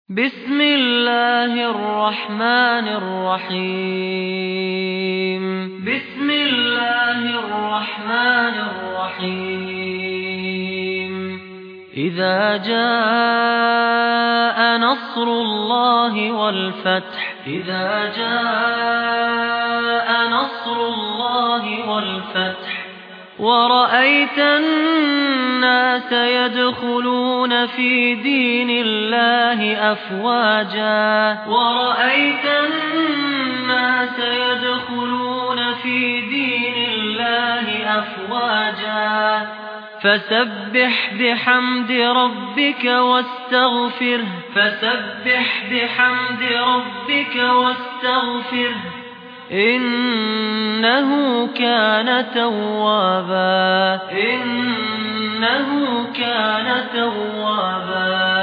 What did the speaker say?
بسم الله الرحمن الرحيم بسم الله الرحمن الرحيم إذا جاء نصر الله والفتح إذا جاء نصر الله والفتح ورأيت الناس يدخلون في دين الله أفواجا ورأيت الناس يدخلون في دين الله أفواجا فسبح بحمد ربك واستغفره إنه كان توابا